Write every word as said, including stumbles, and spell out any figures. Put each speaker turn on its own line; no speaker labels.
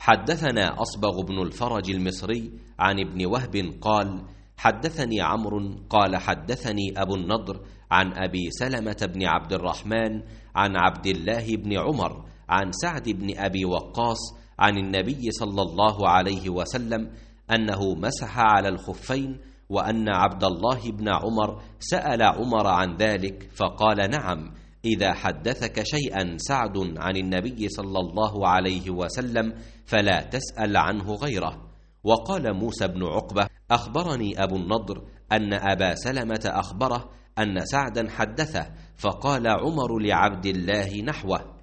حدثنا أصبغ بن الفرج المصري عن ابن وهب قال حدثني عمرو قال حدثني أبو النضر عن أبي سلمة بن عبد الرحمن عن عبد الله بن عمر عن سعد بن أبي وقاص عن النبي صلى الله عليه وسلم أنه مسح على الخفين، وأن عبد الله بن عمر سأل عمر عن ذلك فقال نعم، إذا حدثك شيئا سعد عن النبي صلى الله عليه وسلم فلا تسأل عنه غيره. وقال موسى بن عقبة أخبرني أبو النضر أن أبا سلمة أخبره أن سعدا حدثه، فقال عمر لعبد الله نحوه.